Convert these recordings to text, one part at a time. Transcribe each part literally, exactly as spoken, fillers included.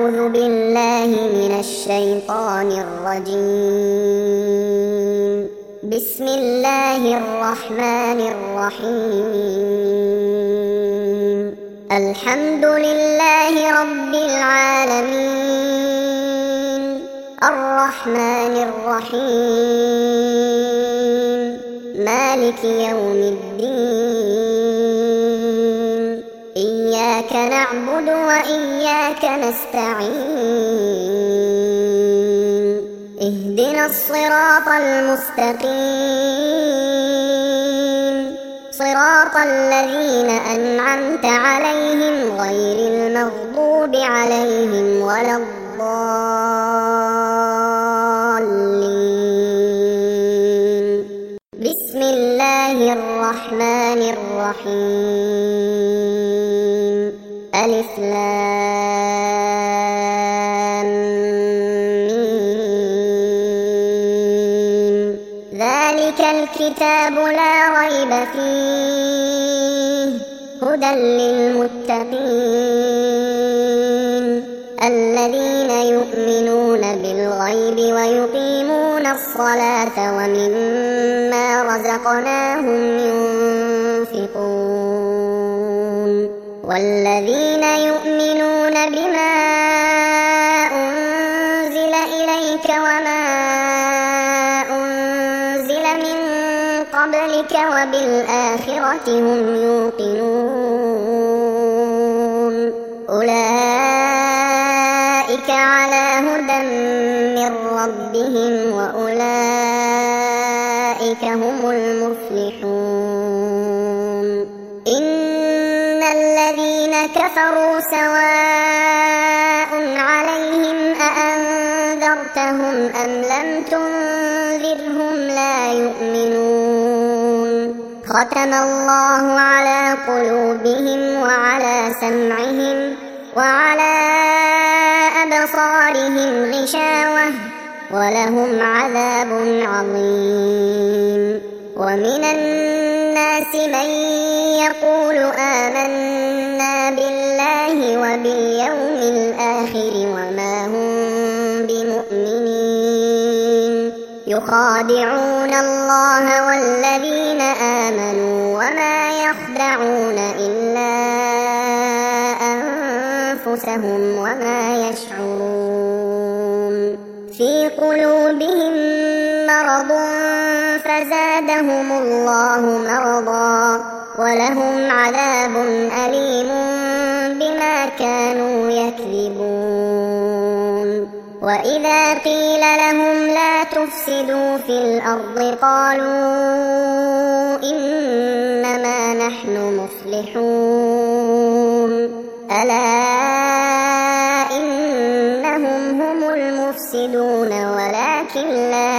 أعوذ بالله من الشيطان الرجيم. بسم الله الرحمن الرحيم. الحمد لله رب العالمين، الرحمن الرحيم، مالك يوم الدين. إياك نعبد وإياك نستعين. اهدنا الصراط المستقيم، صراط الذين أنعمت عليهم غير المغضوب عليهم ولا الضالين. بسم الله الرحمن الرحيم. ألف لام ميم. ذلك الكتاب لا ريب فيه هدى للمتقين الذين يؤمنون بالغيب ويقيمون الصلاة ومما رزقناهم ينفقون والذين يؤمنون بما أنزل إليك وما أنزل من قبلك وبالآخرة هم يوقنون أولئك على هدى من ربهم وأولئك هم المفلحون. إن الذين كفروا سواء عليهم أأنذرتهم أم لم تنذرهم لا يؤمنون. ختم الله على قلوبهم وعلى سمعهم وعلى أبصارهم غشاوة ولهم عذاب عظيم. ومن الناس من يقول آمنا بالله وباليوم الآخر وما هم بمؤمنين يخادعون الله والذين آمنوا وما يخدعون إلا أنفسهم وما يشعرون. في قلوبهم مرض فزادهم الله مرضا ولهم عذاب أليم بما كانوا يكذبون. وإذا قيل لهم لا تفسدوا في الأرض قالوا إنما نحن مصلحون ألا إنهم هم المفسدون ولكن لا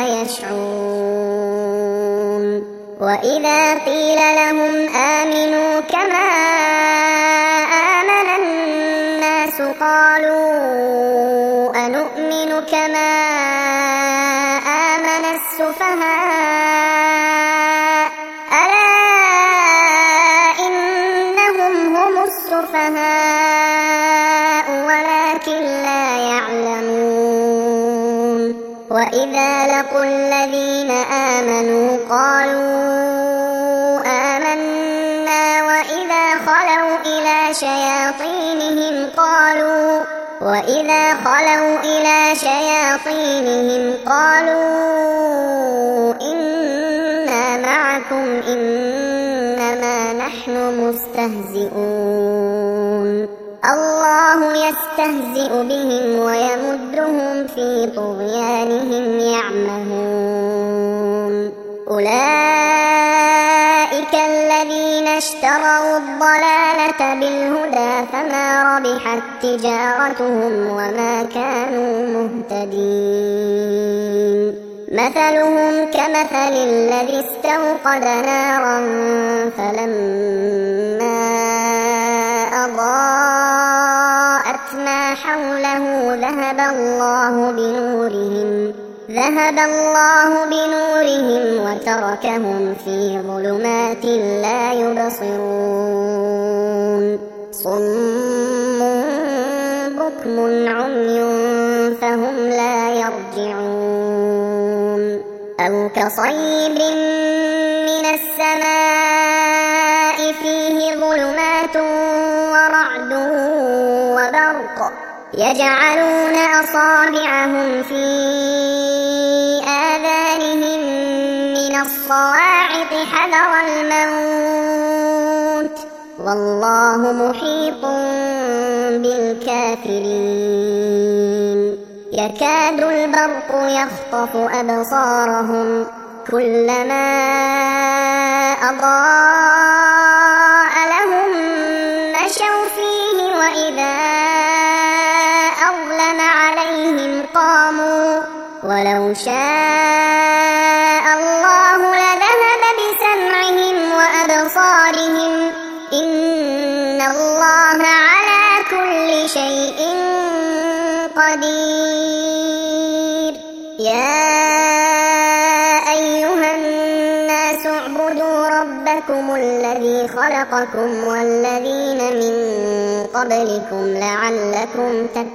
يشعرون. وإذا قيل لهم آمنوا كما آمن الناس قالوا أنؤمن كما آمن السفهاء ألا إنهم هم السفهاء ولكن لا يعلمون. وإذا لقوا الذين آمنوا قالوا آمنا وإذا خلوا إلى شياطينهم قالوا وإذا خلوا إلى شياطينهم قالوا إنا معكم إنما نحن مستهزئون. الله يستهزئ بهم ويمدهم في طغيانهم يعمهون. أولئك الذين اشتروا الضلالة بالهدى فما ربحت تجارتهم وما كانوا مهتدين. مثلهم كمثل الذي استوقد نارا فلما أضاءت ما حوله ذهب الله بنورهم ذهب الله بنورهم وتركهم في ظلمات لا يبصرون. صم بكم عمي فهم لا يرجعون أو كصيب من السماء فيه ظلمات ورعد وبرق يجعلون أصابعهم في آذانهم من الصواعق حذر الموت والله محيط بالكافرين يكاد البرق يخطف أبصارهم كلما أضاء لهم مشوا فيه وإذا أظلم عليهم قاموا ولو شاء الله لذهب بسمعهم وأبصارهم إن الله على كل شيء قدير يا أيها الناس اعبدوا ربكم الذي خلقكم والذين من قبلكم لعلكم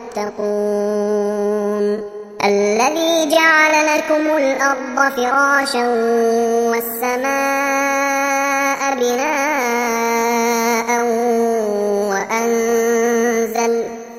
تتقون الذي جعل لكم الأرض فراشا والسماء بناء وأنزل,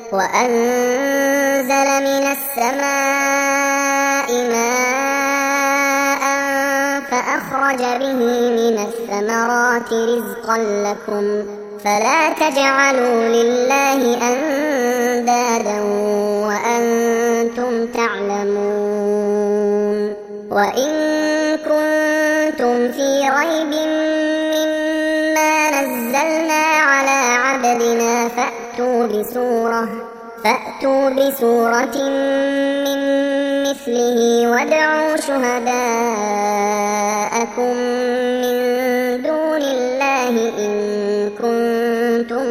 وأنزل من السماء ماء فأخرج به من الثمرات رزقا لكم فلا تجعلوا لله أندادا وأنتم تعلمون وإن كنتم في ريب مما نزلنا على عبدنا فأتوا بسورة فأتوا بسورة من مثله وادعوا شهداءكم من دون الله إن كنتم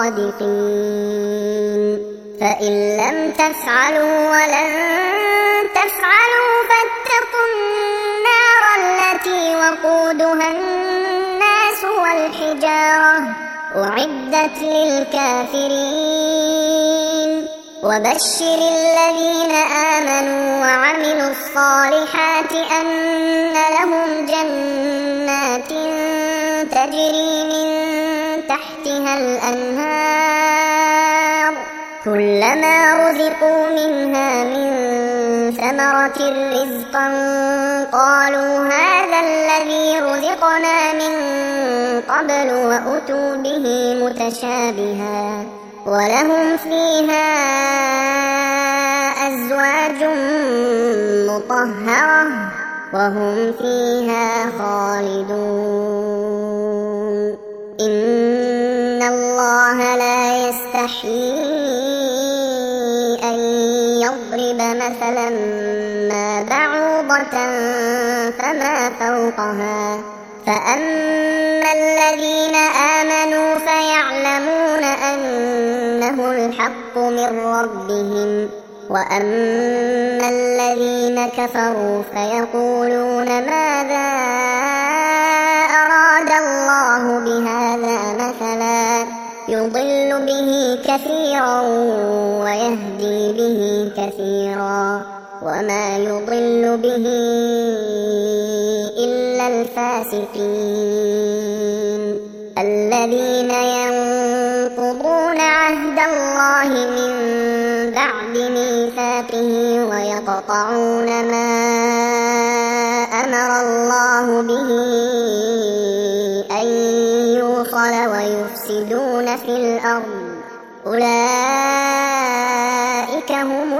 صادقين فإن لم تفعلوا ولن تفعلوا فاتقوا النار التي وقودها الناس والحجارة أعدت للكافرين وبشر الذين آمنوا وعملوا الصالحات أن لهم جنات تجري من تحتها الأنهار كلما رزقوا منها من ثمرة رزقا قالوا هذا الذي رزقنا من قبل وأتوا به متشابها ولهم فيها أزواج مطهرة وهم فيها خالدون إن الله لا يستحيي أن يضرب مثلا ما بعوضة فما فوقها فأما الذين آمنوا فيعلمون أنه الحق من ربهم وأما الذين كفروا فيقولون ماذا أراد الله بهذا مثلا يضل به كثيرا ويهدي به كثيرا وما يضل به إلا الفاسقين الذين ينقضون عهد الله من بعد ميثاقه ويقطعون ما أمر الله به أن يوصل ويفسدون في الأرض أولئك هم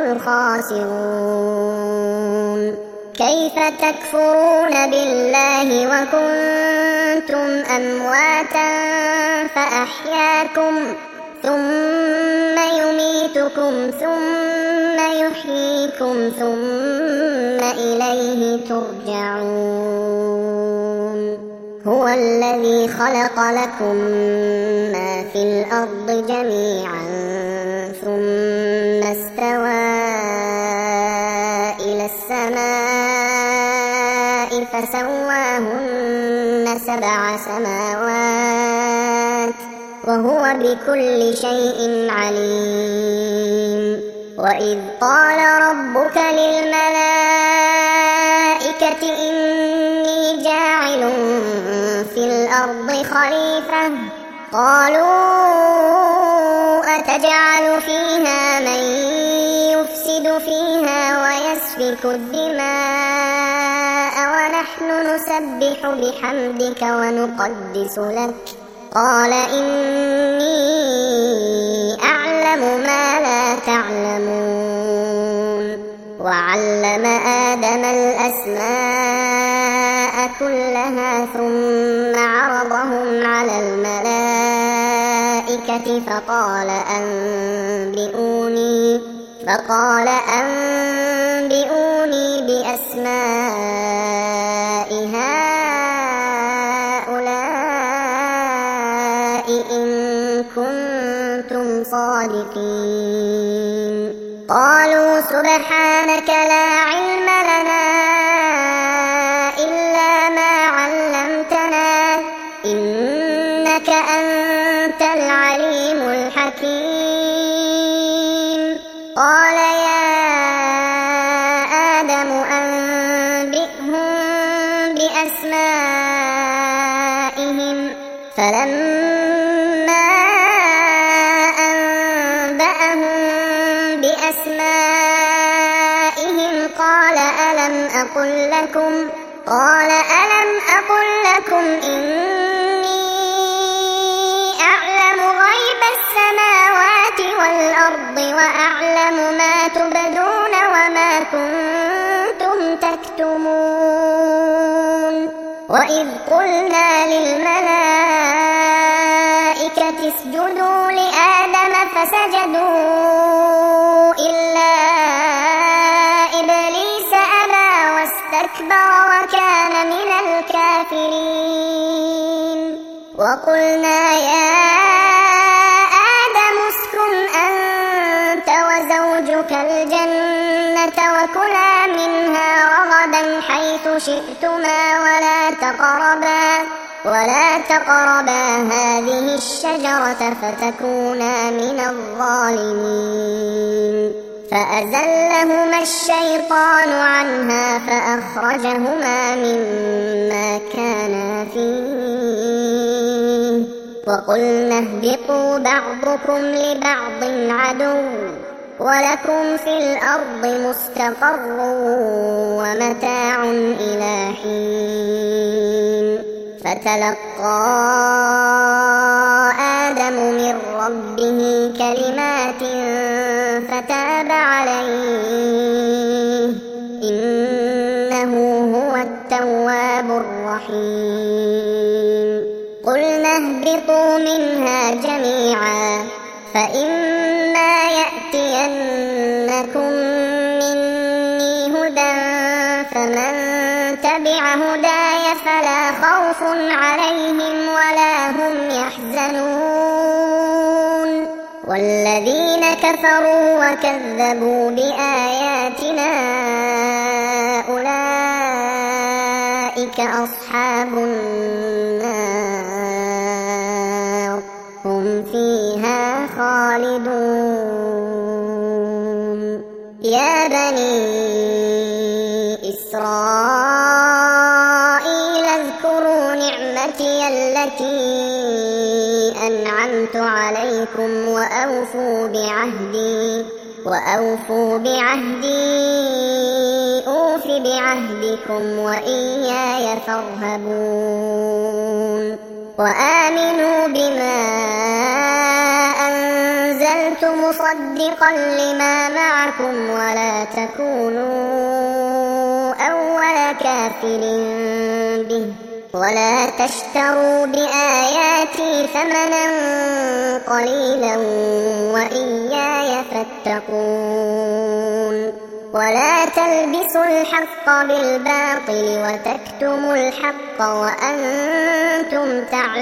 الخاسرون كيف تكفرون بالله وكنتم أمواتا فأحياكم ثم يميتكم ثم يحييكم ثم إليه ترجعون هو الذي خلق لكم ما في الأرض جميعا ثم استوى إلى السماء فسواهن سبع سماوات وهو بكل شيء عليم. وإذ قال ربك للملائكة إني جاعل في الأرض خليفة قالوا أتجعل فيها من يفسد فيها ويسفك الدماء ونحن نسبح بحمدك ونقدس لك قال إني أعلم ما لا تعلمون. وعلم آدم الأسماء كلها ثم عرضهم على الملائكة فقال أنبئوني فقال أنبئوني بأسماء هؤلاء إن كنتم صادقين. قالوا سبحانك لا علم لنا إلا ما علمتنا إنك أنت العليم الحكيم. قال يا آدم أنبئهم بأسمائهم فلما أنبأهم بأسمائهم قال ألم أقل لكم قال ألم أقل لكم إني أعلم غيب السماوات والأرض وأعلم ما تبدون وما كنتم تكتمون. وإذ قلنا للملائكة اسجدوا لآدم فسجدوا إلا إبليس أبى واستكبر وكان من الكافرين. وقلنا يا آدم اسكن أنت وزوجك الجنة وكلا منها رغدا حيث شئتما ولا تقربا ولا تقربا هذه الشجرة فتكونا من الظالمين. فأزلهما الشيطان عنها فأخرجهما مما كانا فيه وقلنا اهبطوا بعضكم لبعض عدو ولكم في الأرض مستقر ومتاع إلى حين. فتلقى آدم من ربه كلمات فتاب عليه إنه هو التواب الرحيم. قلنا اهبطوا منها جميعا فإما يأتينكم مني هدى فمن تبع هداي فلا خوف عليهم ولا هم يحزنون. والذين كفروا وكذبوا بآياتنا أولئك أصحاب النار هم فيها خالدون. يا بني إسرائيل اذكروا نعمتي التي أنعمت عليكم وأوفوا بعهدي وأوفوا بعهدي أوف بعهدكم وإياي فارهبون. وآمنوا بما أنزلت مصدقا لما معكم ولا تكونوا أول كافر به ولا تشتروا بآياتي ثمنا قليلا وإياي فاتقون. ولا تلبسوا الحق بالباطل وتكتموا الحق وأنتم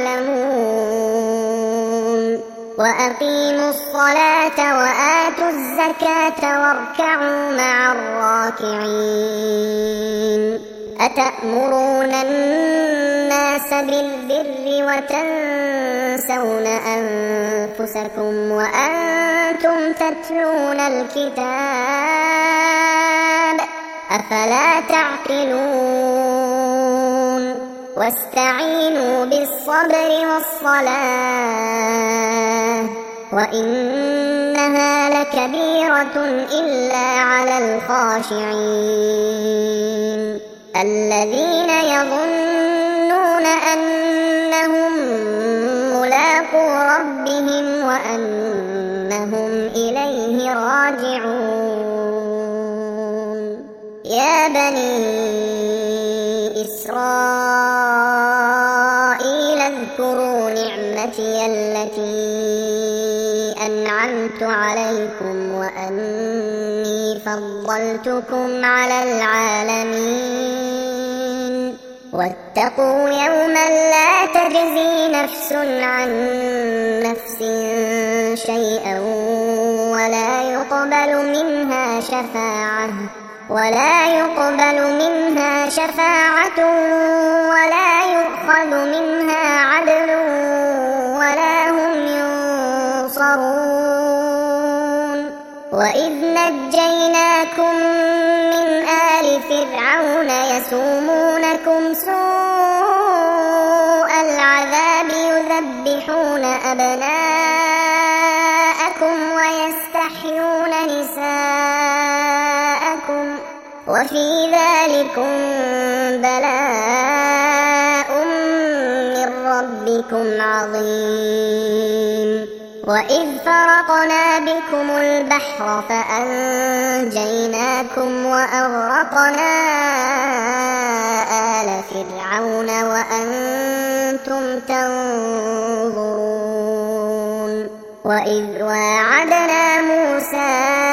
تعلمون. وأقيموا الصلاة وآتوا الزكاة واركعوا مع الراكعين. أتأمرون الناس بالبر وتنسون أنفسكم وأنتم تتلون الكتاب أفلا تعقلون واستعينوا بالصبر والصلاة وإنها لكبيرة إلا على الخاشعين الذين يظنون أنهم ملاقو ربهم وأنهم إليه راجعون يا بني إسرائيل اذكروا نعمتي التي أنعمت عليكم وأني فضلتكم على العالمين واتقوا يوما لا تجزي نفس عن نفس شيئا ولا يقبل منها شفاعة ولا يقبل منها شفاعة ولا يؤخذ منها عدل ولا هم ينصرون وإذ نجيناكم من آل فرعون يسومونكم سوء العذاب يذبحون أبناءكم ويستحيون نساءكم وفي ذلكم بلاء من ربكم عظيم وإذ فرقنا بكم البحر فأنجيناكم وأغرقنا آل فرعون وأنتم تنظرون وإذ واعدنا موسى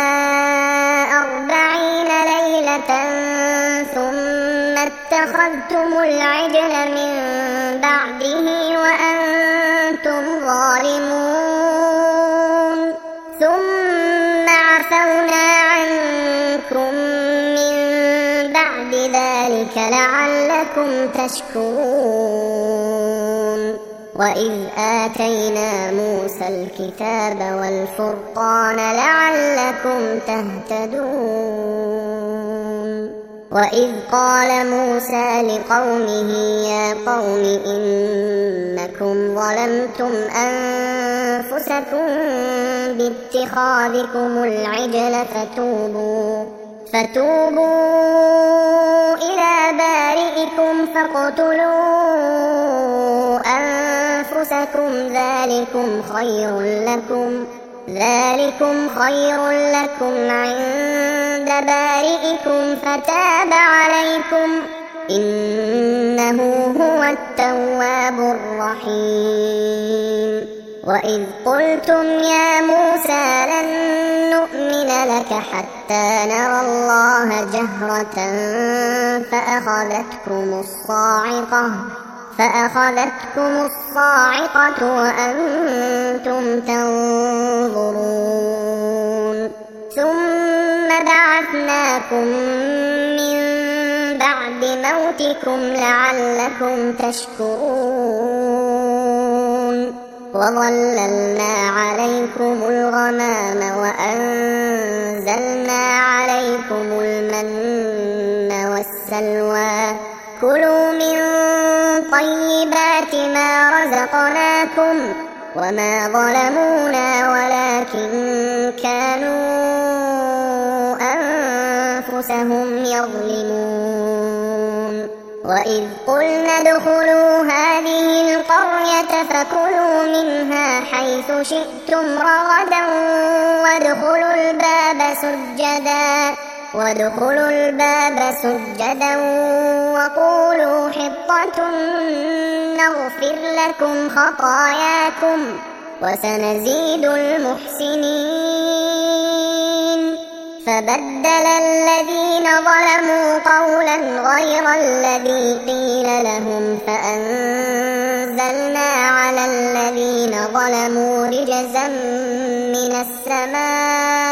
أربعين ليلة ثم اتخذتم العجل من بعده وأنتم ظالمون ثم عفونا عنكم من بعد ذلك لعلكم تشكرون وإذ آتينا موسى الكتاب والفرقان لعلكم تهتدون وإذ قال موسى لقومه يا قوم إنكم ظلمتم أنفسكم باتخاذكم العجل فتوبوا فتوبوا إلى بارئكم فاقتلوا أنفسكم ذلكم خير لكم ذلكم خير لكم عند بارئكم فتاب عليكم إنه هو التواب الرحيم وإذ قلتم يا موسى لن نؤمن لك حتى نرى الله جهرة فأخذتكم الصاعقة فأخذتكم الصاعقة وأنتم تنظرون ثم بعثناكم من بعد موتكم لعلكم تشكرون وظللنا عليكم الغمام وأنزلنا عليكم المن والسلوى كلوا من طيبات ما رزقناكم وما ظلمونا ولكن كانوا أنفسهم يظلمون وإذ قلنا ادخلوا هذه القرية فكلوا منها حيث شئتم رغدا وادخلوا الباب سجدا وادخلوا الباب سجدا وقولوا حطة نغفر لكم خطاياكم وسنزيد المحسنين فبدل الذين ظلموا قولا غير الذي قيل لهم فأنزلنا على الذين ظلموا رجزا من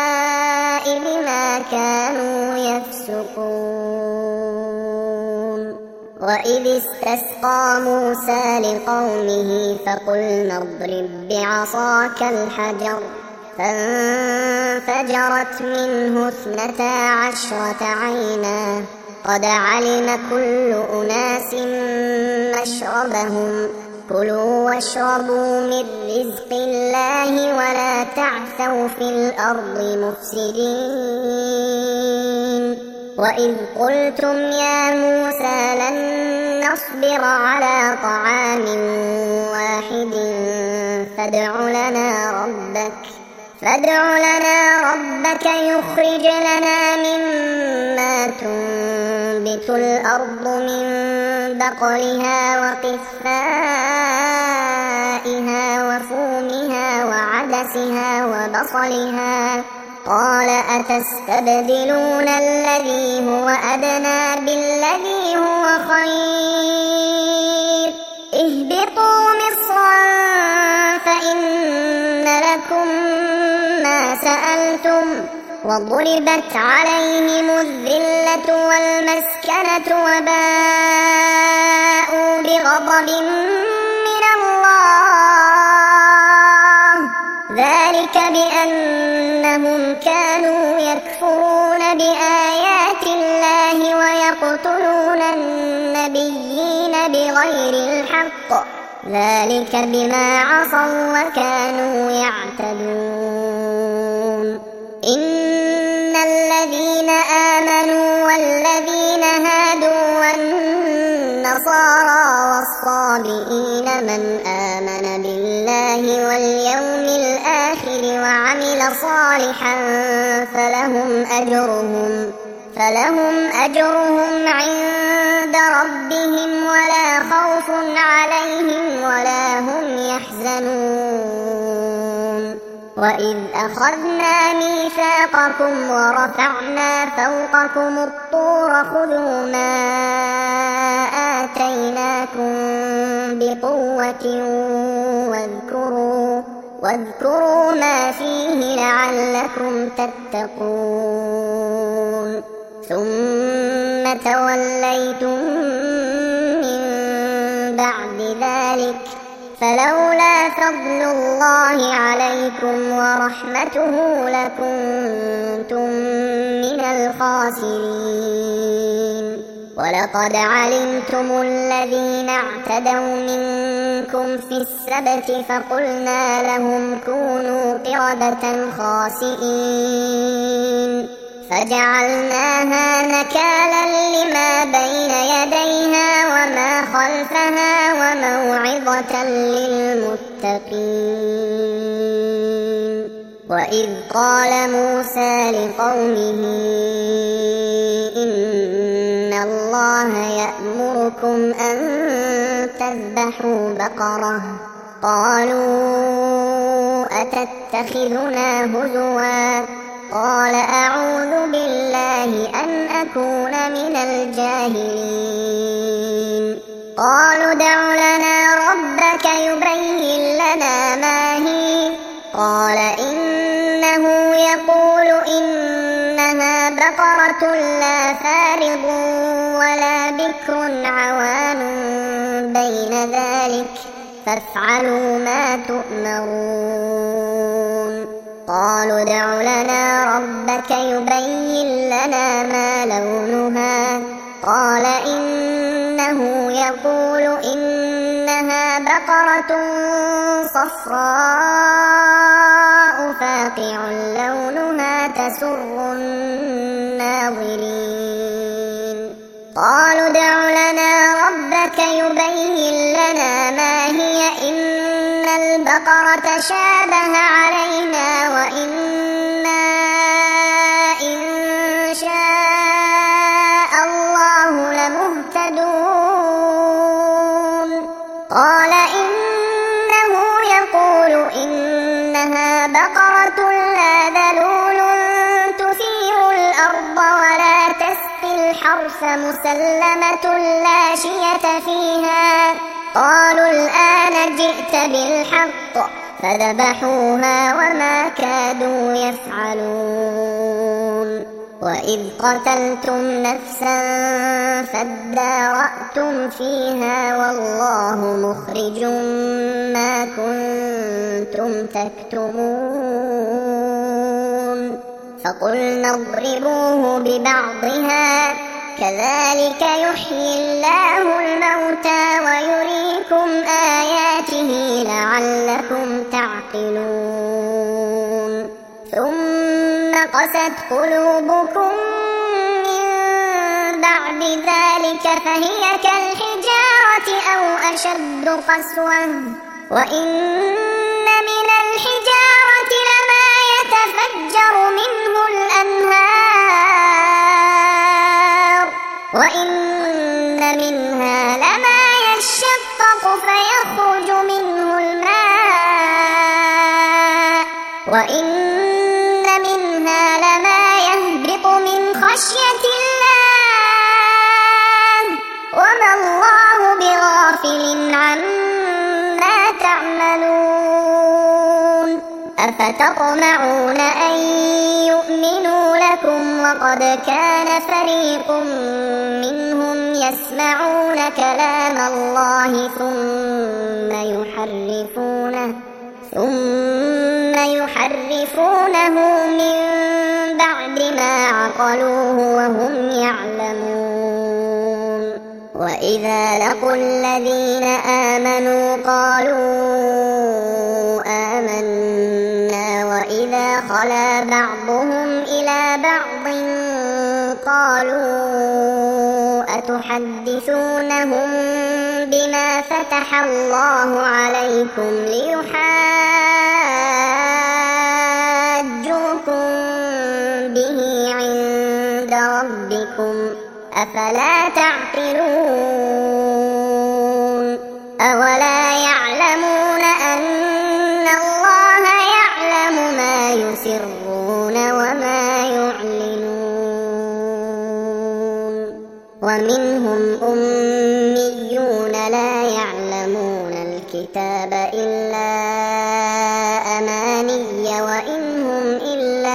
السماء بما كانوا يفسقون. وإذ استسقى موسى لقومه فقلنا اضرب بعصاك الحجر فانفجرت منه اثنتا عشرة عينا قد علم كل أناس مشربهم كلوا واشربوا من رزق الله ولا تعثوا في الأرض مفسدين وإذ قلتم يا موسى لن نصبر على طعام واحد فادع لنا ربك فادع لنا ربك يخرج لنا مما تنبت الأرض من بقلها وقثائها وفومها وعدسها وبصلها قال أتستبدلون الذي هو أدنى بالذي هو خير اهبطوا مصرا فإن لكم ما سألتم وضربت عليهم الذلة والمسكنة وباءوا بغضب من الله ذلك بأنهم كانوا يكفرون بآيات الله ويقتلون النبيين بغير الحق ذلك بما عصوا وكانوا يعتدون إن الذين آمنوا والذين هادوا والنصارى والصابئين من آمن بالله واليوم الآخر وعمل صالحا فلهم أجرهم فلهم أجرهم عند ربهم ولا خوف عليهم ولا هم يحزنون وإذ أخذنا ميثاقكم ورفعنا فوقكم الطور خذوا ما آتيناكم بقوة واذكروا واذكروا ما فيه لعلكم تتقون ثم توليتم من بعد ذلك فلولا فضل الله عليكم ورحمته لكنتم من الخاسرين ولقد علمتم الذين اعتدوا منكم في السبت فقلنا لهم كونوا قردة خاسئين فجعلناها نكالا لما بين يديها وما خلفها وموعظة للمتقين وإذ قال موسى لقومه إن الله يأمركم أن تذبحوا بقرة قالوا أتتخذنا هزوا قال أعوذ بالله أن أكون من الجاهلين قالوا ادع لنا ربك يبين لنا ما هي قال إنه يقول إنها بقرة لا فارض ولا بكر عوان بين ذلك فافعلوا ما تؤمرون قالوا ادع لنا ربك يبين لنا ما لونها قال إنه يقول إنها بقرة صفراء فاقع لونها تسر الناظرين قالوا ادع لنا ربك يبين لنا ما هي إن البقرة شابه علينا وإنا إن شاء الله لمهتدون قال إنه يقول إنها بقرة لا ذلول تثير الأرض ولا تسقي الحرث مسلمة لا شية فيها قالوا الآن جئت بالحق فذبحوها وما كادوا يفعلون وإذ قتلتم نفسا فادارأتم فيها والله مخرج ما كنتم تكتمون فقلنا اضربوه ببعضها كذلك يحيي الله الموتى ويريكم آياته لعلكم تعقلون ثم قست قلوبكم من بعد ذلك فهي كالحجارة أو أشد قسوة وإن من الحجارة لما يتفجر منه الأنهار وإن منها لما يشقق فيخرج منه الماء وإن منها لما يهبط من خشية الله وما الله بغافل عما تعملون أفتطمعون أن يؤمنوا لكم وقد كان فريق منهم يسمعون كلام الله ثم يحرفونه ثم يحرفونه من بعد ما عقلوه وهم يعلمون وإذا لقوا الذين آمنوا قالوا آمنا وإذا خلا بعضهم إلى بعض قالوا أتحدثونهم بما فتح الله عليكم ليحاجوكم به عند ربكم أفلا تعقلون أولا يعلمون أن الله يعلم ما يسرون وما يعلنون ومنهم أميون لا يعلمون الكتاب إلا أماني وإن هم إلا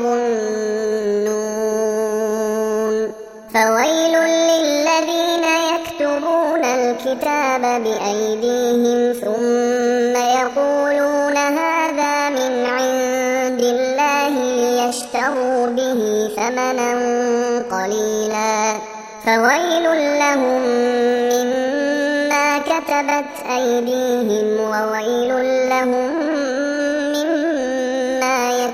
يظنون فويل للذين يكتبون الكتاب بأيديهم ثم يقولون هذا من عند الله ليشتروا به ثمنا قليلا فويل لهم مما كتبت أيديهم وويل لهم مما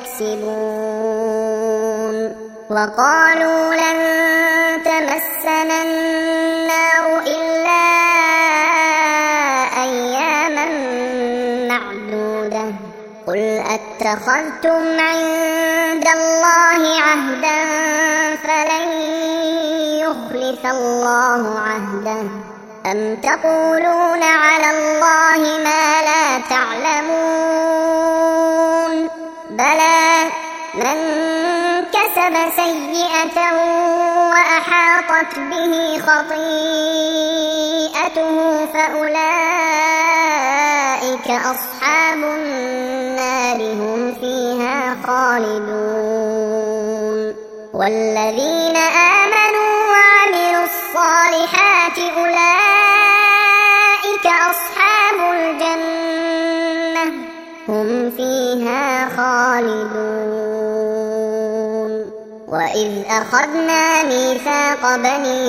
يكسبون وقالوا لن تمسنا النار إلا أياما معدودة قل أتخذتم عند الله عهدا فلن يخلف الله عهده أم تقولون على الله ما لا تعلمون بلى من كسب سيئة وأحاطت به خطيئته فأولئك أصحاب النار هم فيها خالدون والذين آمنوا وعملوا الصالحات أولئك أصحاب الجنة هم فيها خالدون وإذ أخذنا ميثاق بني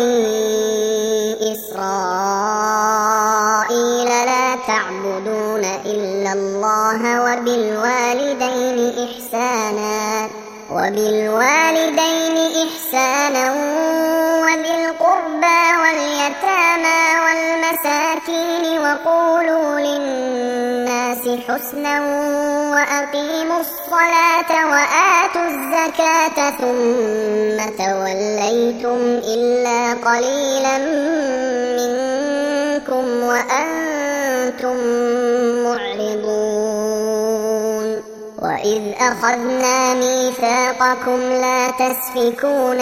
إسرائيل لا تعبدون إلا الله وبالوالدين إحسانا وبالوالدين إحسانا وذي القربى واليتامى والمساكين وقولوا للناس حسنا وأقيموا الصلاة وآتوا الزكاة ثم توليتم إلا قليلا منكم وأنتم معرضون وإذ أخذنا ميثاقكم لا تسفكون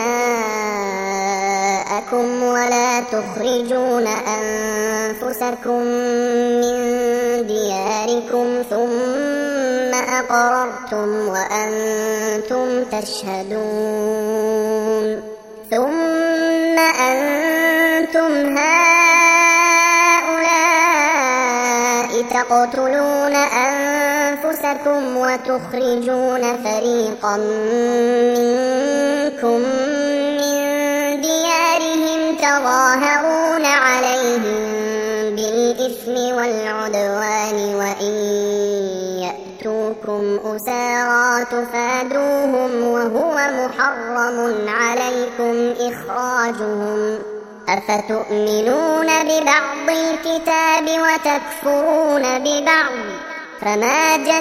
دماءكم ولا تخرجون أنفسكم من دياركم ثم أقررتم وأنتم تشهدون ثم أنتم هؤلاء تقتلون أنفسكم وتخرجون فريقا منكم من ديارهم تظاهرون عليهم بالإثم والعدوان وإن يأتوكم أسارى تفادوهم وهو محرم عليكم إخراجهم أفتؤمنون ببعض الكتاب وتكفرون ببعض فما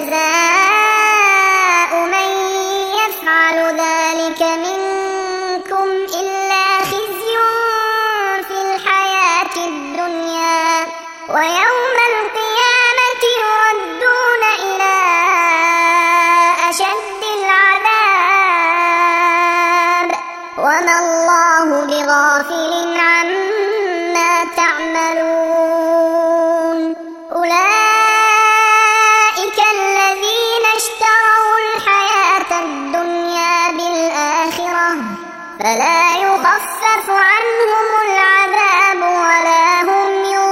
جزاء من يفعل ذلك منكم إلا خزي في الحياة الدنيا ويوم القيامة يردون إلى أشد العذاب وما الله بغافل عما تعملون أولئك الذين اشتروا الحياة الدنيا بالآخرة فلا يخفف عنهم العذاب ولا هم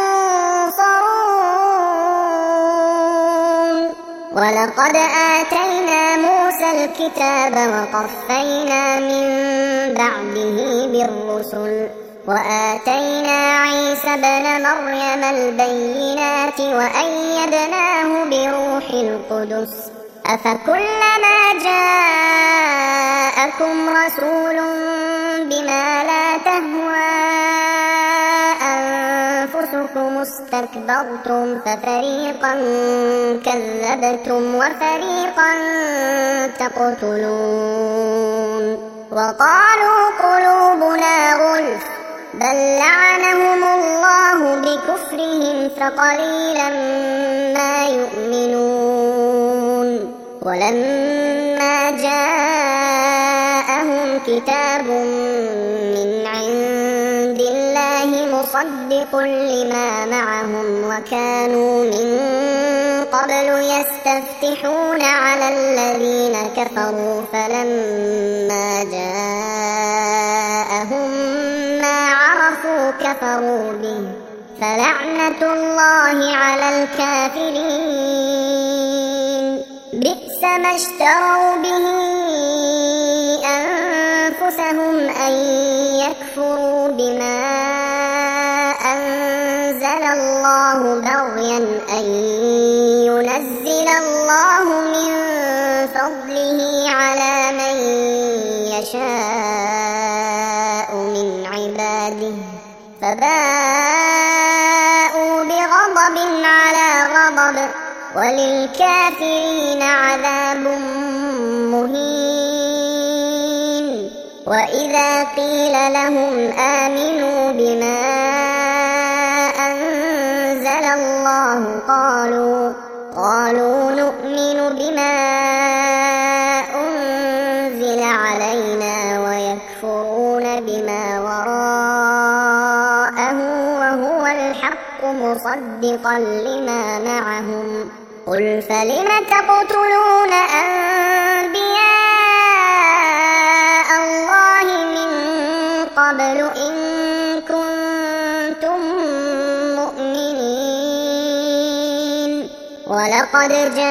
ينصرون ولقد آتينا موسى الكتاب وقفينا من بعده بالرسل وآتينا عيسى ابن مريم البينات وأيدناه بروح القدس أفكلما جاءكم رسول بما لا تهوى أنفسكم استكبرتم ففريقا كذبتم وفريقا تقتلون وقالوا قلوبنا غلف بل لعنهم الله بكفرهم فقليلا ما يؤمنون ولما جاءهم كتاب من عند الله مصدق لما معهم وكانوا من قبل يستفتحون على الذين كفروا فلما جاءهم ما عرفوا كفروا به فلعنة الله على الكافرين بئس ما اشتروا به أنفسهم أن يكفروا بما أنزل الله بغيا أن ينزل الله من فضله على من يشاء من عباده فباءوا بغضب على غضب وللكافرين عذاب مهين وإذا قيل لهم آمنوا بما أنزل الله قالوا قالوا نؤمن بما أنزل علينا ويكفرون بما وراءه وهو الحق مصدقا لما معهم قل فلم تقتلون أنبياء الله من قبل إن كنتم مؤمنين ولقد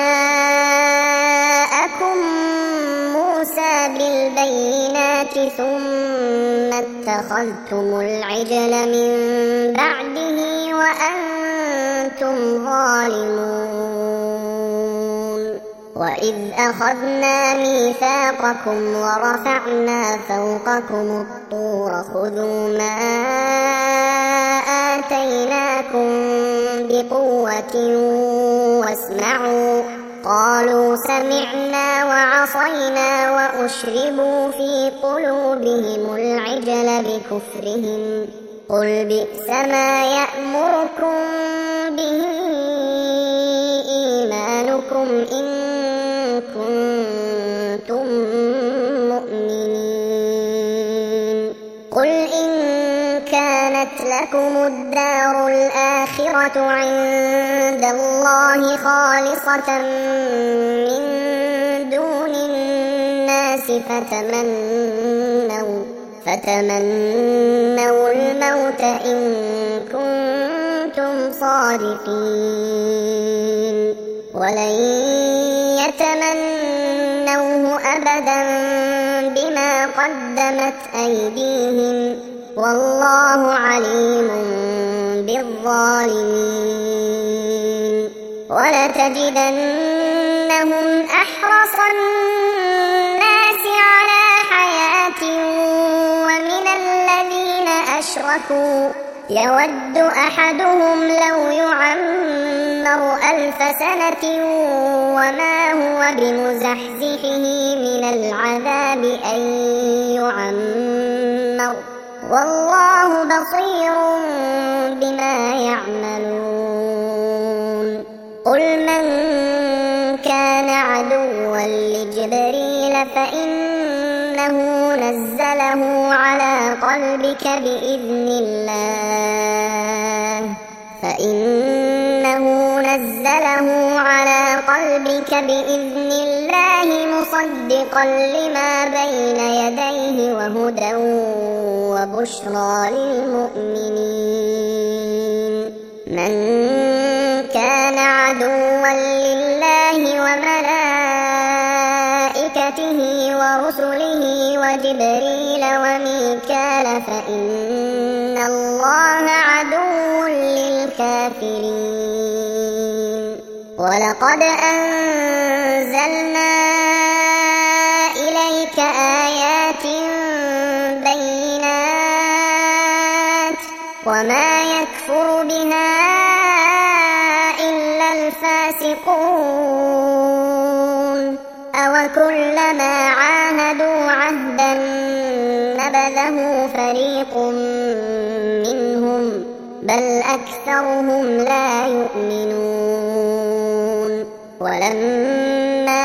جاءكم موسى بالبينات ثم اتخذتم العجل من بعده وأنتم ظالمون وإذ أخذنا ميثاقكم ورفعنا فوقكم الطور خذوا ما آتيناكم بقوة واسمعوا قالوا سمعنا وعصينا وأشربوا في قلوبهم العجل بكفرهم قل بئس ما يأمركم به إيمانكم إن كنتم مؤمنين قل إن كانت لكم الدار الآخرة عند الله خالصة من فتمنوا فتمنوا الموت إن كنتم صادقين ولن يتمنوه أبدا بما قدمت أيديهم والله عليم بالظالمين ولتجدنهم أحرص الناس على حياة ومن الذين أشركوا يود أحدهم لو يعمر ألف سنة وما هو بمزحزحه من العذاب أن يعمر والله بصير بما يعملون قل من كان عدوا لجبريل فإنه نزله على قلبك بإذن الله فإنه نزله على قلبك بإذن الله مصدقا لما بين يديه وهدى وبشرى للمؤمنين من كان عدوا لله وملائكته ورسله وجبريل وميكال فإن الله عدو للكافرين ولقد أنزلنا إليك آيات بينات وما يكفر بها إلا الفاسقون أوكلما عاهدوا عهدا نبذه فريق منهم بل أكثرهم لا يؤمنون ولما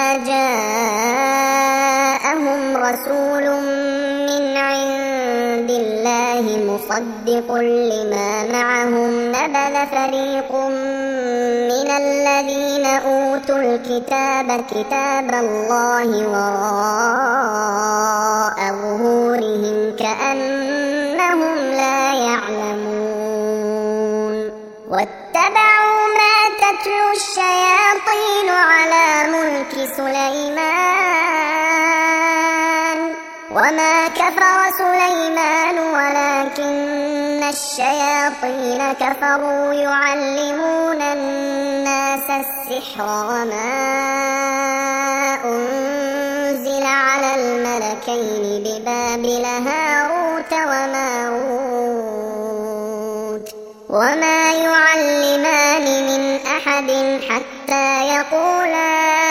جاءهم رسول من عند الله مصدق لما معهم نبذ فريق من الذين أوتوا الكتاب كتاب الله وراء ظهورهم كأنهم لا يعلمون واتبعوا ما تتلو الشياطين على ملك سليمان وما كفر سليمان ولكن الشياطين كفروا يعلمون الناس السحر وما أنزل على الملكين ببابل هاروت وماروت وما يعلمان من أحد حتى يقولا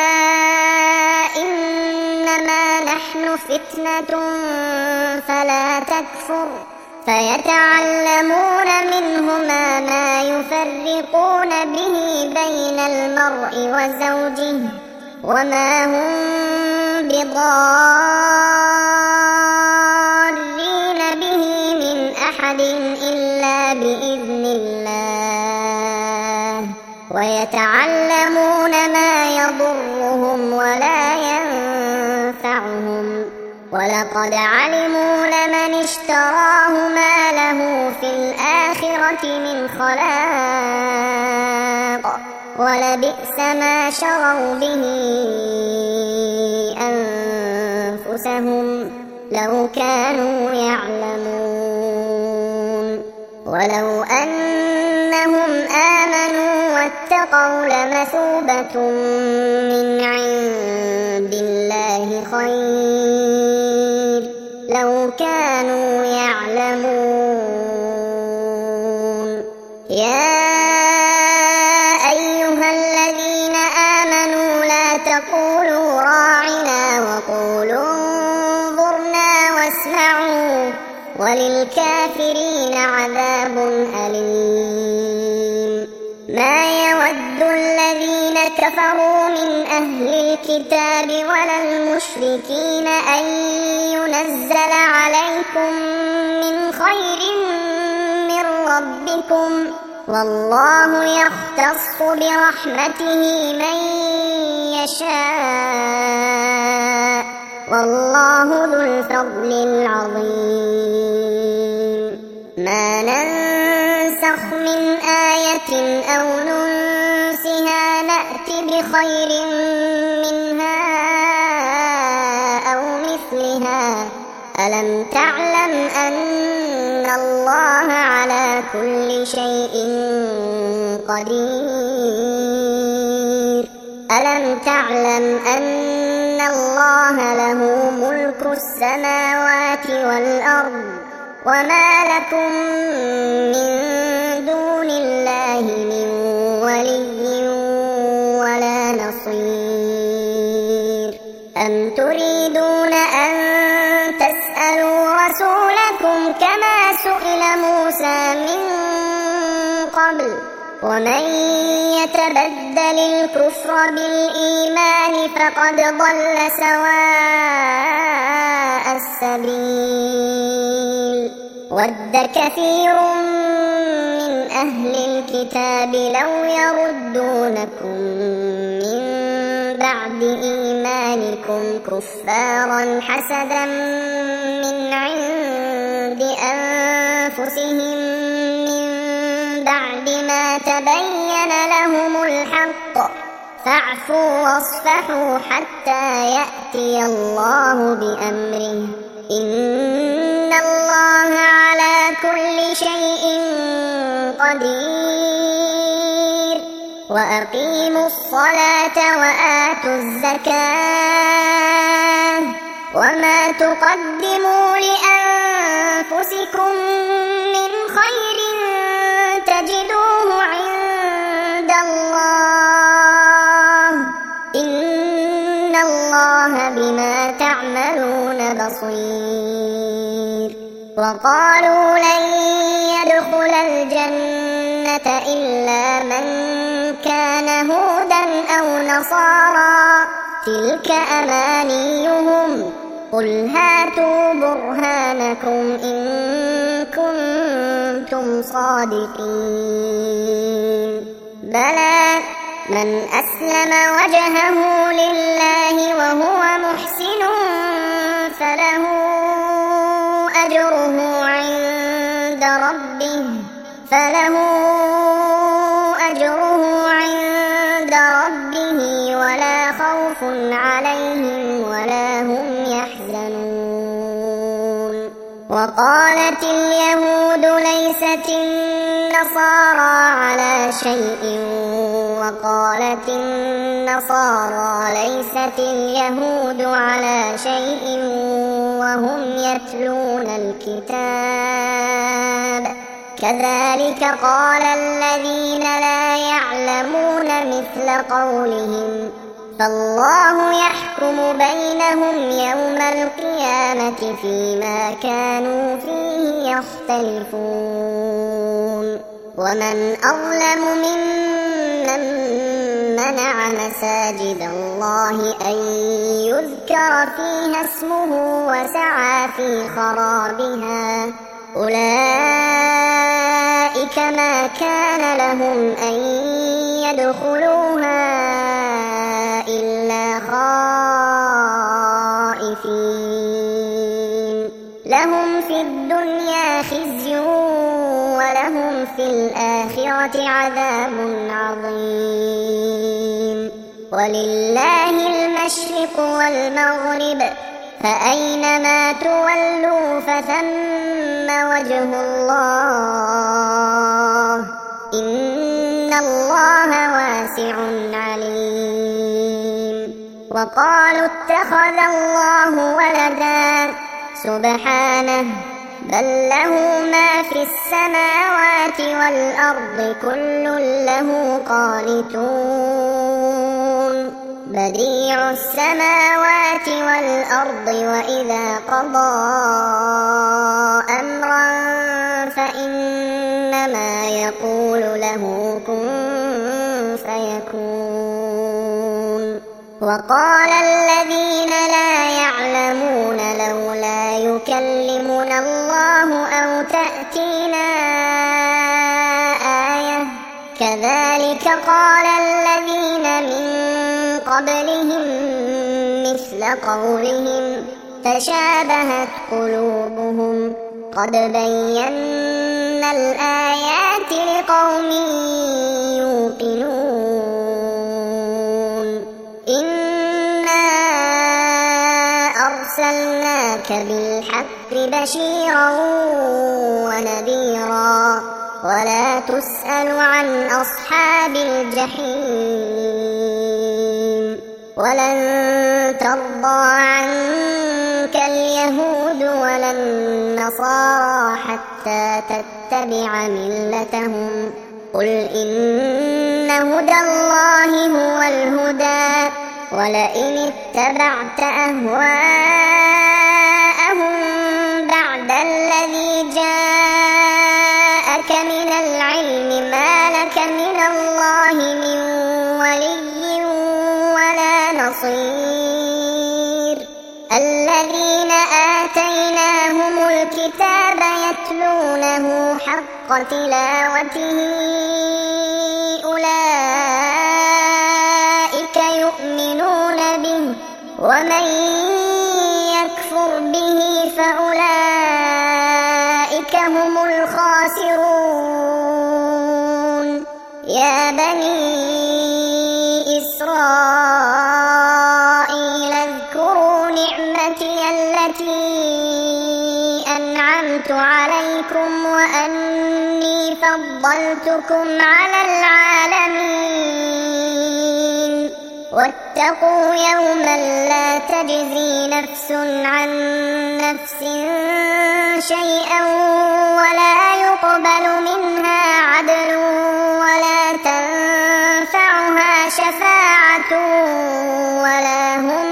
إنما نحن فتنة فلا تكفر فيتعلمون منهما ما يفرقون به بين المرء وزوجه وما هم بضارين به من أحد إلا بإذن الله ويتعلمون ما يضرهم ولا ينفعهم ولقد علموا لمن اشتراه ما له في الآخرة من خلاق ولبئس ما شروا به أنفسهم لو كانوا يعلمون ولو أنهم آمنوا واتقوا لمثوبة من عند الله خير لو كانوا يعلمون يا أيها الذين آمنوا لا تقولوا راعنا وقولوا انظرنا واسمعوا وللكافرين عذاب أليم ما يود الذين كفروا من أهل الكتاب ولا المشركين أن ينزل عليكم من خير من ربكم والله يختص برحمته من يشاء والله ذو الفضل العظيم. ما ننسخ من آية أو ننسها نأت بخير منها أو مثلها. ألم تعلم أن الله على كل شيء قدير؟ ألم تعلم أن الله له ملك السماوات والأرض وما لكم من دون الله من ولي ولا نصير؟ أم تريدون أن تسألوا رسولكم كما سئل موسى من قبل؟ ومن يتبدل الكفر بالإيمان فقد ضل سواء السبيل. ود كثير من أهل الكتاب لو يردونكم من بعد إيمانكم كفارا حسدا من عند أنفسهم من بعد ما تبين لهم الحق، فاعفوا واصفحوا حتى يأتي الله بأمره، إن الله على كل شيء قدير. وأقيموا الصلاة وآتوا الزكاة وما تقدموا لأنفسكم من خير تجدوه عند الله، إن الله بما تعملون بصير. وقالوا لن يدخل الجنة إلا من كان هودا أو نصارى تلك أمانيهم قل هاتوا برهانكم إن كنتم صادقين. بلى من أسلم وجهه لله وهو محسن فله أجره عند ربه فله أجره عند ربه ولا خوف عليهم ولا هم يحزنون. وقالت اليهود ليست النصارى على شيء وقالت النصارى ليست اليهود على شيء وهم يتلون الكتاب كذلك قال الذين لا يعلمون مثل قولهم فالله يحكم بينهم يوم القيامة فيما كانوا فيه يختلفون. ومن أظلم ممن منع مساجد الله أن يذكر فيها اسمه وسعى في خرابها أولئك ما كان لهم أن يدخلوها إلا خائفين لهم في الدنيا خزي ولهم في الآخرة عذاب عظيم. ولله المشرق والمغرب فأينما تولوا فثم وجه الله إن الله واسع عليم. وقالوا اتخذ الله ولدا سبحانه بل له ما في السماوات والأرض كل له قانتون بديع السماوات والأرض وإذا قضى أمرا فإنما يقول له كن فيكون. وقال الذين لا يعلمون لولا يكلمنا الله أو تأتينا آية كذلك قال الذين من قبلهم مثل قولهم تشابهت قلوبهم قد بينا الآيات لقوم يوقنون إنا أرسلناك بالحق بشيرا ونذيرا ولا تسأل عن أصحاب الجحيم ولن ترضى عنك اليهود ولا النصارى حتى تتبع ملتهم قل إن هدى الله هو الهدى ولئن اتبعت أهواءهم بعد الذي جاءك من العلم ما لك من الله من ولي ولا نصير الذين آتيناهم الكتاب يتلونه حق تلاوته أولئك يؤمنون به ومن يكفر به فأولئك هم الخاسرون يا بني إسرائيل اذكروا نعمتي التي أنعمت عليكم وأني فضلتكم على العالمين واتقوا يوما لا تجزي نفس عن نفس شيئا ولا يقبل منها عدل ولا تنفعها شفاعة ولا هم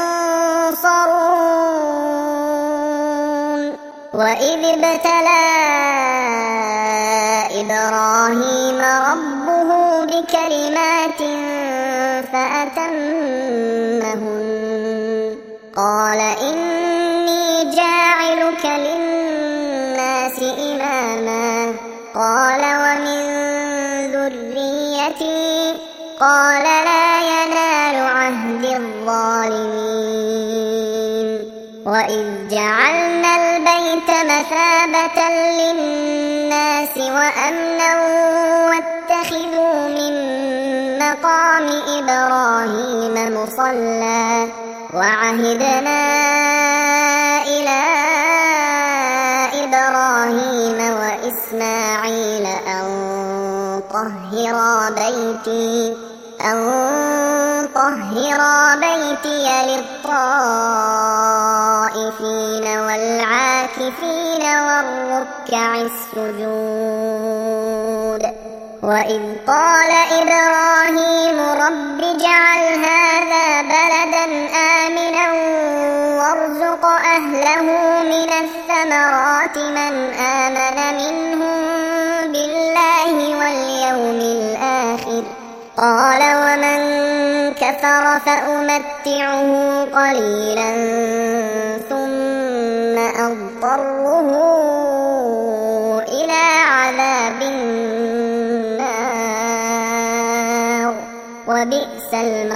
ينصرون وإذ ابتلى إبراهيم ربه بكلمات فأتمهن قال إني جاعلك للناس إماما قال ومن ذريتي قال لا ينال عهد الظالمين وإذ جعلنا البيت مثابة للناس وأمنا واتخذوا من مقام إبراهيم مصلى وعهدنا إلى إبراهيم وإسماعيل أن طهرا بيتي أن طهرا بيتي للطائفين والعاكفين والركع السجود وإذ قال إبراهيم رب اجعل هذا بلدا آمنا وارزق أهله من الثمرات من آمن منهم بالله واليوم الآخر قال ومن كفر فأمتعه قليلا ثم أضطره إلى عذاب النار وبئس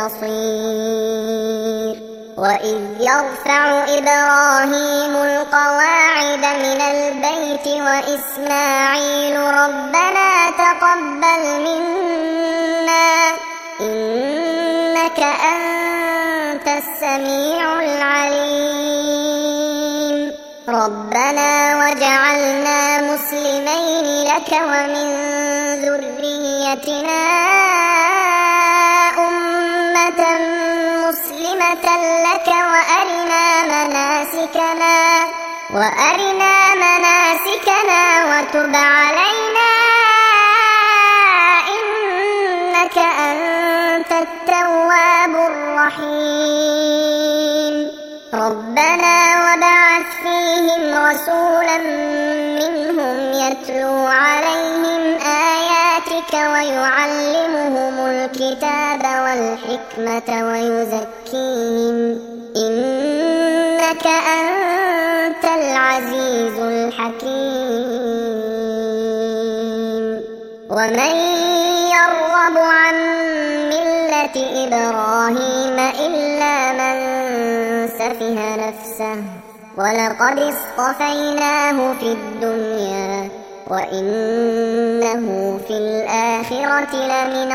المصير وإذ يرفع إبراهيم القواعد من البيت وإسماعيل ربنا تقبل منا إنك أنت السميع العليم ربنا وجعلنا مسلمين لك ومن ذريتنا أمة مسلمة لك وأرنا مناسكنا وأرنا مناسكنا وتب علينا إنك أنت التواب الرحيم ربنا وبعث فيهم رسولا منهم يتلو عليهم آياتك ويعلمهم الكتاب والحكمة ويزكيهم إنك أنت العزيز الحكيم ومن يرغب عن ملة إبراهيم إلا من يُنَزِّهَ نَفْسَهُ وَلَقَدِ اصْطَفَيْنَاهُ فِي الدُّنْيَا وَإِنَّهُ فِي الْآخِرَةِ لَمِنَ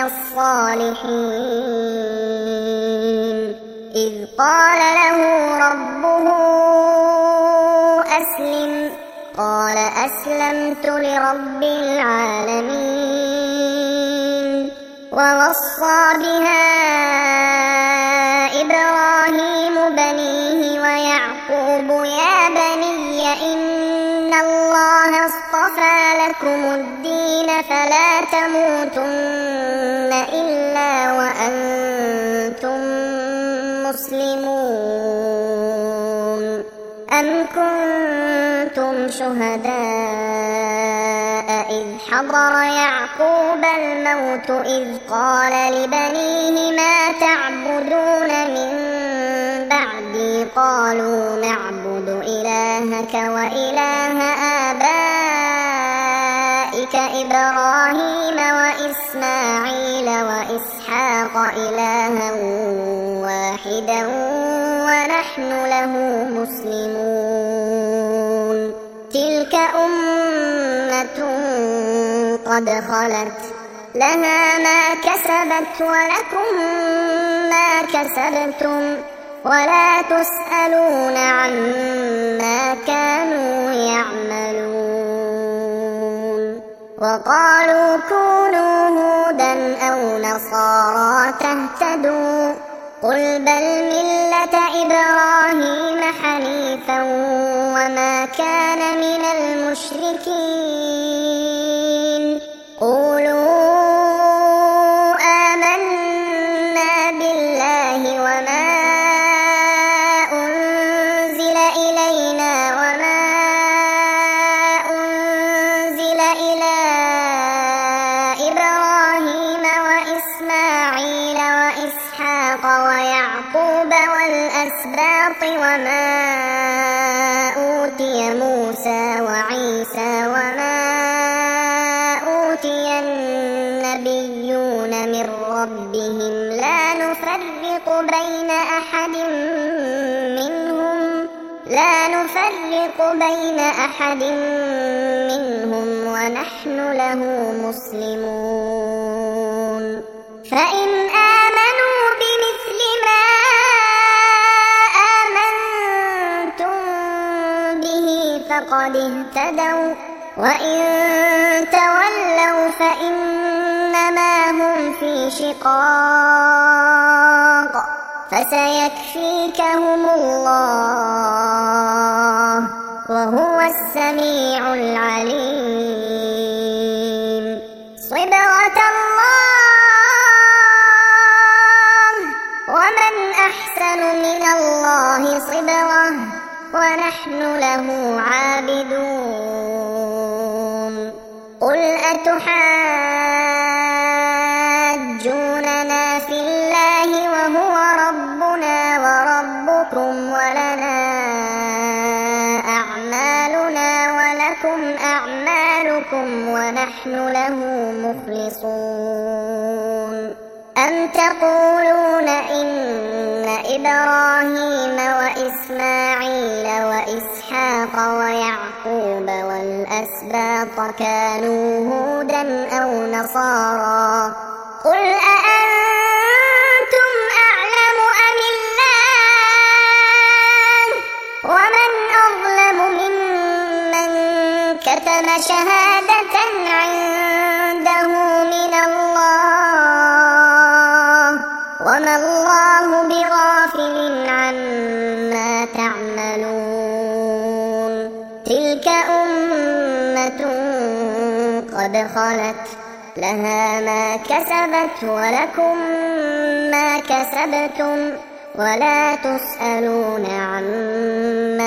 الصَّالِحِينَ إِذْ قَالَ لَهُ رَبُّهُ أَسْلِمْ قَالَ أَسْلَمْتُ لِرَبِّ الْعَالَمِينَ وَوَصَّى بِهَا إِبْرَاهِيمُ بَنِيهِ وَيَعْقُوبُ يَا بَنِيَّ إِنَّ اللَّهَ اصْطَفَى لَكُمُ الدِّينَ فَلَا تَمُوتُنَّ إِلَّا وَأَنتُم مُّسْلِمُونَ أَمْ كُنتُمْ شُهَدَاءَ إِذْ حَضَرَ يَعْقُوبَ الْمَوْتُ إِذْ قَالَ لِبَنِيهِ مَا تَعْبُدُونَ مِن بَعْدِي قَالُوا نَعْبُدُ إِلَٰهَكَ وَإِلَٰهَ آبَائِكَ إِبْرَاهِيمَ وَإِسْمَاعِيلَ وَإِسْحَاقَ إِلَٰهًا وَاحِدًا وَنَحْنُ لَهُ مُسْلِمُونَ تِلْكَ أُمَّةٌ قَدْ خَلَتْ لَهَا مَا كَسَبَتْ وَلَكُم مَّا كَسَبْتُمْ وَلَا تُسْأَلُونَ عَمَّا كَانُوا يَعْمَلُونَ وَقَالُوا كُونُوا هُودًا أَوْ نَصَارَىٰ تَهْتَدُوا قُلْ بَلْ مِلَّةَ إِبْرَاهِيمَ حَنِيفًا وَمَا كَانَ مِنَ الْمُشْرِكِينَ قُولُوا آمَنَّا بِاللَّهِ وَمَا أُنزِلَ إِلَيْنَا وَمَا أُنزِلَ إِلَىٰ إِبْرَاهِيمَ وَإِسْمَاعِيلَ وَإِسْحَاقَ وَيَعْقُوبَ وَالْأَسْبَاطِ وَمَا أُوتِيَ مُوسَىٰ وَعِيسَىٰ وَمَا أُوتِيَ النَّبِيُّونَ مِن رَّبِّهِمْ لَا نُفَرِّقُ بَيْنَ أَحَدٍ مِّنْهُمْ لَا نُفَرِّقُ بَيْنَ أَحَدٍ مِّنْهُمْ وَنَحْنُ لَهُ مُسْلِمُونَ فَإِنْ آمَنُوا بِمِثْلِ مَا آمَنتُم بِهِ فَقَدِ اهْتَدَوْا وَإِن تَوَلَّوْا فَإِنَّمَا هُمْ فِي شِقَاقٍ فَسَيَكْفِيكَهُمُ اللَّهُ وَهُوَ السَّمِيعُ الْعَلِيمُ صِبْغَةَ اللَّهِ وَمَنْ أَحْسَنُ مِنَ اللَّهِ صِبْغَةً وَنَحْنُ لَهُ عَابِدُونَ قُلْ أَتُحَاجُّونَنَا فِي اللَّهِ وَهُوَ رَبُّنَا وَرَبُّكُمْ وَلَنَا أَعْمَالُنَا وَلَكُمْ أَعْمَالُكُمْ وَنَحْنُ لَهُ مُخْلِصُونَ أَمْ تَقُولُونَ إِنَّ إِبْرَاهِيمَ وَإِسْمَاعِيلَ وَإِسْحَاقَ وَيَعْقُوبَ وَالْأَسْبَاطَ كَانُوا هُودًا أَوْ نَصَارَىٰ قُلْ أَأَنتُمْ أَعْلَمُ أَمِ اللَّهُ وَمَنْ أَظْلَمُ مِمَّن كَتَمَ شَهَادَةً عِندَهُ مِنَ اللَّهِ وَمَا اللَّهُ بِغَافِلٍ عَمَّا تَعْمَلُونَ تِلْكَ أُمَّةٌ قَدْ خَلَتْ لَهَا مَا كَسَبَتْ وَلَكُم مَّا كَسَبْتُمْ وَلَا تُسْأَلُونَ عَمَّا